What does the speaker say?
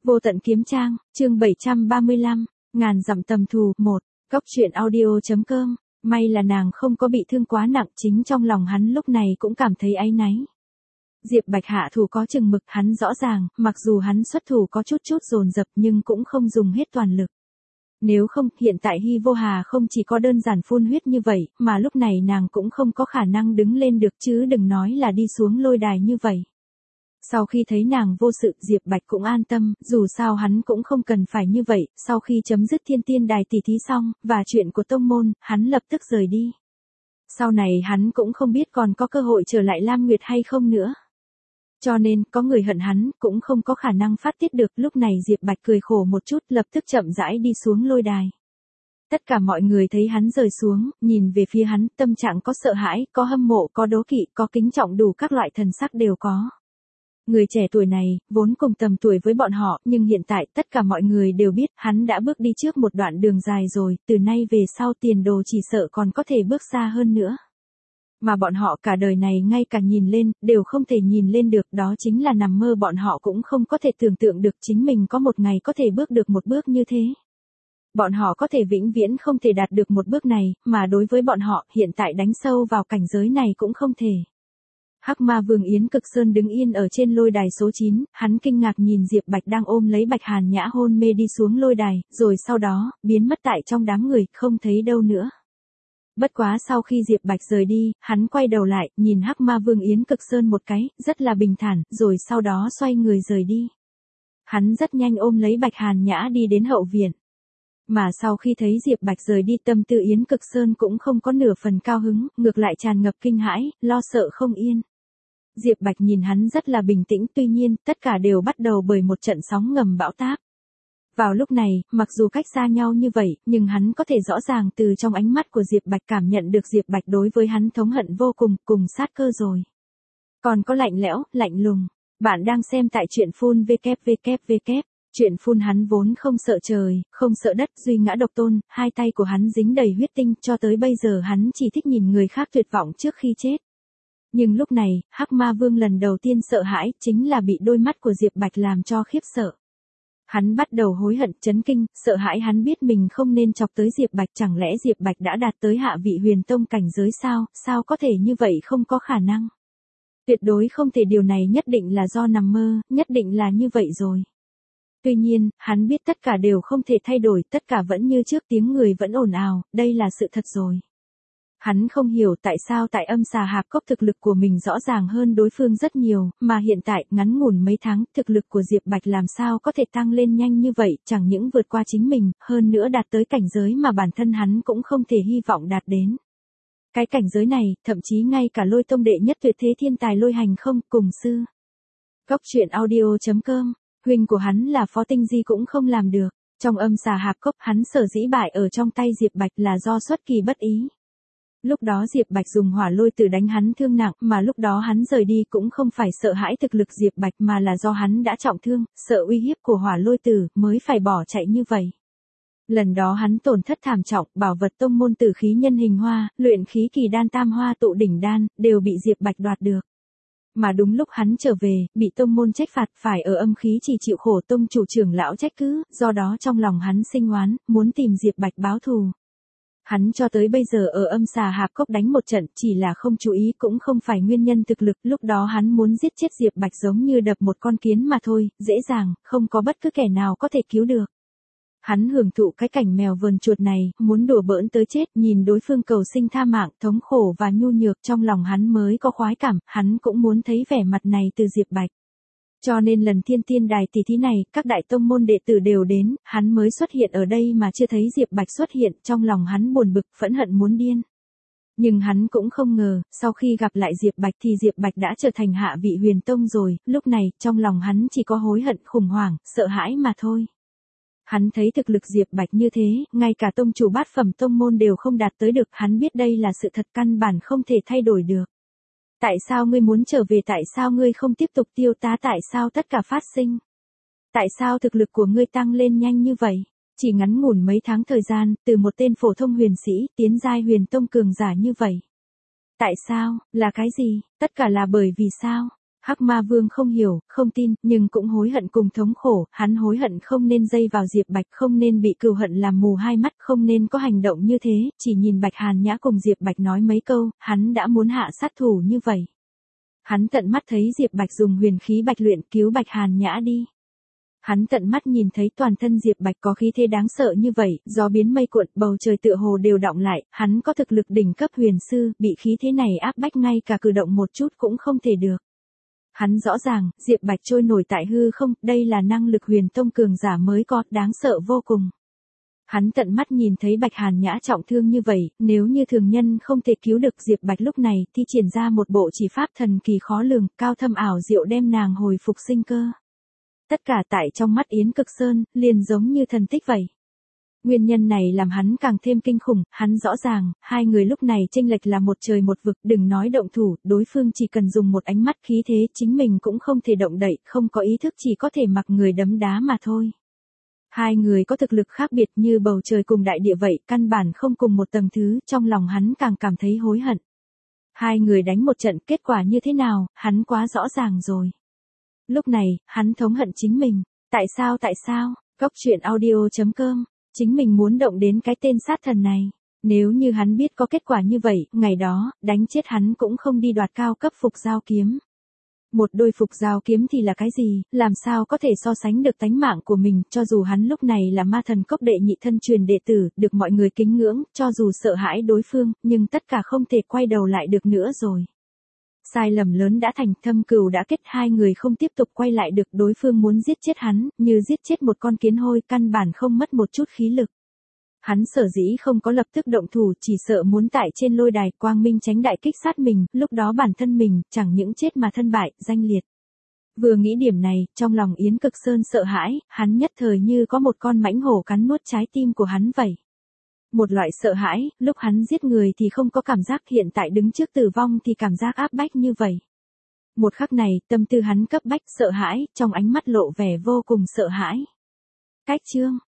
Vô tận kiếm trang, chương 735, ngàn dặm tầm thù, 1, Cóc truyện audio.com, may là nàng không có bị thương quá nặng, chính trong lòng hắn lúc này cũng cảm thấy áy náy. Diệp Bạch hạ thủ có chừng mực, hắn rõ ràng, mặc dù hắn xuất thủ có chút dồn dập nhưng cũng không dùng hết toàn lực. Nếu không, hiện tại Hy Vô Hà không chỉ có đơn giản phun huyết như vậy, mà lúc này nàng cũng không có khả năng đứng lên được chứ đừng nói là đi xuống lôi đài như vậy. Sau khi thấy nàng vô sự, Diệp Bạch cũng an tâm, dù sao hắn cũng không cần phải như vậy, sau khi chấm dứt thiên tiên đài tỷ thí xong, và chuyện của tông môn, hắn lập tức rời đi. Sau này hắn cũng không biết còn có cơ hội trở lại Lam Nguyệt hay không nữa. Cho nên, có người hận hắn, cũng không có khả năng phát tiết được, lúc này Diệp Bạch cười khổ một chút, lập tức chậm rãi đi xuống lôi đài. Tất cả mọi người thấy hắn rời xuống, nhìn về phía hắn, tâm trạng có sợ hãi, có hâm mộ, có đố kỵ, có kính trọng, đủ các loại thần sắc đều có. Người trẻ tuổi này, vốn cùng tầm tuổi với bọn họ, nhưng hiện tại tất cả mọi người đều biết, hắn đã bước đi trước một đoạn đường dài rồi, từ nay về sau tiền đồ chỉ sợ còn có thể bước xa hơn nữa. Mà bọn họ cả đời này ngay cả nhìn lên, đều không thể nhìn lên được, đó chính là nằm mơ, bọn họ cũng không có thể tưởng tượng được chính mình có một ngày có thể bước được một bước như thế. Bọn họ có thể vĩnh viễn không thể đạt được một bước này, mà đối với bọn họ, hiện tại đánh sâu vào cảnh giới này cũng không thể. Hắc Ma Vương Yến Cực Sơn đứng yên ở trên lôi đài số 9, hắn kinh ngạc nhìn Diệp Bạch đang ôm lấy Bạch Hàn Nhã hôn mê đi xuống lôi đài, rồi sau đó, biến mất tại trong đám người, không thấy đâu nữa. Bất quá sau khi Diệp Bạch rời đi, hắn quay đầu lại, nhìn Hắc Ma Vương Yến Cực Sơn một cái, rất là bình thản, rồi sau đó xoay người rời đi. Hắn rất nhanh ôm lấy Bạch Hàn Nhã đi đến hậu viện. Mà sau khi thấy Diệp Bạch rời đi, tâm tư Yến Cực Sơn cũng không có nửa phần cao hứng, ngược lại tràn ngập kinh hãi, lo sợ không yên. Diệp Bạch nhìn hắn rất là bình tĩnh, tuy nhiên, tất cả đều bắt đầu bởi một trận sóng ngầm bão táp. Vào lúc này, mặc dù cách xa nhau như vậy, nhưng hắn có thể rõ ràng từ trong ánh mắt của Diệp Bạch cảm nhận được Diệp Bạch đối với hắn thống hận vô cùng, cùng sát cơ rồi. Còn có lạnh lẽo, lạnh lùng. Bạn đang xem tại truyện phun www. Truyện phun hắn vốn không sợ trời, không sợ đất, duy ngã độc tôn, hai tay của hắn dính đầy huyết tinh, cho tới bây giờ hắn chỉ thích nhìn người khác tuyệt vọng trước khi chết. Nhưng lúc này, Hắc Ma Vương lần đầu tiên sợ hãi, chính là bị đôi mắt của Diệp Bạch làm cho khiếp sợ. Hắn bắt đầu hối hận, chấn kinh, sợ hãi, hắn biết mình không nên chọc tới Diệp Bạch, chẳng lẽ Diệp Bạch đã đạt tới hạ vị huyền tông cảnh giới sao, sao có thể như vậy, không có khả năng. Tuyệt đối không thể, điều này nhất định là do nằm mơ, nhất định là như vậy rồi. Tuy nhiên, hắn biết tất cả đều không thể thay đổi, tất cả vẫn như trước, tiếng người vẫn ồn ào, đây là sự thật rồi. Hắn không hiểu tại sao tại Âm Xà Hạp Cốc thực lực của mình rõ ràng hơn đối phương rất nhiều, mà hiện tại, ngắn ngủn mấy tháng, thực lực của Diệp Bạch làm sao có thể tăng lên nhanh như vậy, chẳng những vượt qua chính mình, hơn nữa đạt tới cảnh giới mà bản thân hắn cũng không thể hy vọng đạt đến. Cái cảnh giới này, thậm chí ngay cả Lôi Tông đệ nhất tuyệt thế thiên tài Lôi Hành không, cùng sư. Cóc truyện audio.com, huynh của hắn là Phó Tinh Di cũng không làm được. Trong Âm Xà Hạp Cốc, hắn sở dĩ bại ở trong tay Diệp Bạch là do xuất kỳ bất ý. Lúc đó Diệp Bạch dùng hỏa lôi tử đánh hắn thương nặng, mà lúc đó hắn rời đi cũng không phải sợ hãi thực lực Diệp Bạch mà là do hắn đã trọng thương, sợ uy hiếp của hỏa lôi tử, mới phải bỏ chạy như vậy. Lần đó hắn tổn thất thảm trọng, bảo vật tông môn tử khí nhân hình hoa, luyện khí kỳ đan tam hoa tụ đỉnh đan, đều bị Diệp Bạch đoạt được. Mà đúng lúc hắn trở về, bị tông môn trách phạt, phải ở âm khí chỉ chịu khổ, tông chủ trưởng lão trách cứ, do đó trong lòng hắn sinh oán, muốn tìm Diệp Bạch báo thù. Hắn cho tới bây giờ ở Âm Xà Hạp Cốc đánh một trận, chỉ là không chú ý, cũng không phải nguyên nhân thực lực, lúc đó hắn muốn giết chết Diệp Bạch giống như đập một con kiến mà thôi, dễ dàng, không có bất cứ kẻ nào có thể cứu được. Hắn hưởng thụ cái cảnh mèo vờn chuột này, muốn đùa bỡn tới chết, nhìn đối phương cầu sinh tha mạng, thống khổ và nhu nhược, trong lòng hắn mới có khoái cảm, hắn cũng muốn thấy vẻ mặt này từ Diệp Bạch. Cho nên lần thiên tiên đài tỷ thí này, các đại tông môn đệ tử đều đến, hắn mới xuất hiện ở đây mà chưa thấy Diệp Bạch xuất hiện, trong lòng hắn buồn bực, phẫn hận muốn điên. Nhưng hắn cũng không ngờ, sau khi gặp lại Diệp Bạch thì Diệp Bạch đã trở thành hạ vị huyền tông rồi, lúc này, trong lòng hắn chỉ có hối hận, khủng hoảng, sợ hãi mà thôi. Hắn thấy thực lực Diệp Bạch như thế, ngay cả tông chủ bát phẩm tông môn đều không đạt tới được, hắn biết đây là sự thật căn bản không thể thay đổi được. Tại sao ngươi muốn trở về, tại sao ngươi không tiếp tục tiêu tá, tại sao tất cả phát sinh? Tại sao thực lực của ngươi tăng lên nhanh như vậy? Chỉ ngắn ngủn mấy tháng thời gian, từ một tên phổ thông huyền sĩ, tiến giai huyền tông cường giả như vậy. Tại sao, là cái gì, tất cả là bởi vì sao? Hắc Ma Vương không hiểu, không tin, nhưng cũng hối hận cùng thống khổ, hắn hối hận không nên dây vào Diệp Bạch, không nên bị cừu hận làm mù hai mắt, không nên có hành động như thế, chỉ nhìn Bạch Hàn Nhã cùng Diệp Bạch nói mấy câu, hắn đã muốn hạ sát thủ như vậy. Hắn tận mắt thấy Diệp Bạch dùng huyền khí bạch luyện cứu Bạch Hàn Nhã đi. Hắn tận mắt nhìn thấy toàn thân Diệp Bạch có khí thế đáng sợ như vậy, gió biến mây cuộn, bầu trời tựa hồ đều đọng lại, hắn có thực lực đỉnh cấp huyền sư, bị khí thế này áp bách ngay cả cử động một chút cũng không thể được. Hắn rõ ràng, Diệp Bạch trôi nổi tại hư không, đây là năng lực huyền tông cường giả mới có, đáng sợ vô cùng. Hắn tận mắt nhìn thấy Bạch Hàn Nhã trọng thương như vậy, nếu như thường nhân không thể cứu được Diệp Bạch lúc này thì triển ra một bộ chỉ pháp thần kỳ khó lường, cao thâm ảo diệu đem nàng hồi phục sinh cơ. Tất cả tại trong mắt Yến Cực Sơn, liền giống như thần tích vậy. Nguyên nhân này làm hắn càng thêm kinh khủng, hắn rõ ràng, hai người lúc này chênh lệch là một trời một vực, đừng nói động thủ, đối phương chỉ cần dùng một ánh mắt khí thế, chính mình cũng không thể động đậy, không có ý thức chỉ có thể mặc người đấm đá mà thôi. Hai người có thực lực khác biệt như bầu trời cùng đại địa vậy, căn bản không cùng một tầng thứ, trong lòng hắn càng cảm thấy hối hận. Hai người đánh một trận, kết quả như thế nào, hắn quá rõ ràng rồi. Lúc này, hắn thống hận chính mình. Tại sao? Cóc truyện audio.com. Chính mình muốn động đến cái tên sát thần này. Nếu như hắn biết có kết quả như vậy, ngày đó, đánh chết hắn cũng không đi đoạt cao cấp phục giao kiếm. Một đôi phục giao kiếm thì là cái gì, làm sao có thể so sánh được tánh mạng của mình, cho dù hắn lúc này là ma thần cốc đệ nhị thân truyền đệ tử, được mọi người kính ngưỡng, cho dù sợ hãi đối phương, nhưng tất cả không thể quay đầu lại được nữa rồi. Sai lầm lớn đã thành, thâm cừu đã kết, hai người không tiếp tục quay lại được, đối phương muốn giết chết hắn, như giết chết một con kiến hôi, căn bản không mất một chút khí lực. Hắn sở dĩ không có lập tức động thủ, chỉ sợ muốn tại trên lôi đài quang minh tránh đại kích sát mình, lúc đó bản thân mình, chẳng những chết mà thân bại, danh liệt. Vừa nghĩ điểm này, trong lòng Yến Cực Sơn sợ hãi, hắn nhất thời như có một con mãnh hổ cắn nuốt trái tim của hắn vậy. Một loại sợ hãi, lúc hắn giết người thì không có cảm giác, hiện tại đứng trước tử vong thì cảm giác áp bách như vậy. Một khắc này, tâm tư hắn cấp bách, sợ hãi, trong ánh mắt lộ vẻ vô cùng sợ hãi. Cách chương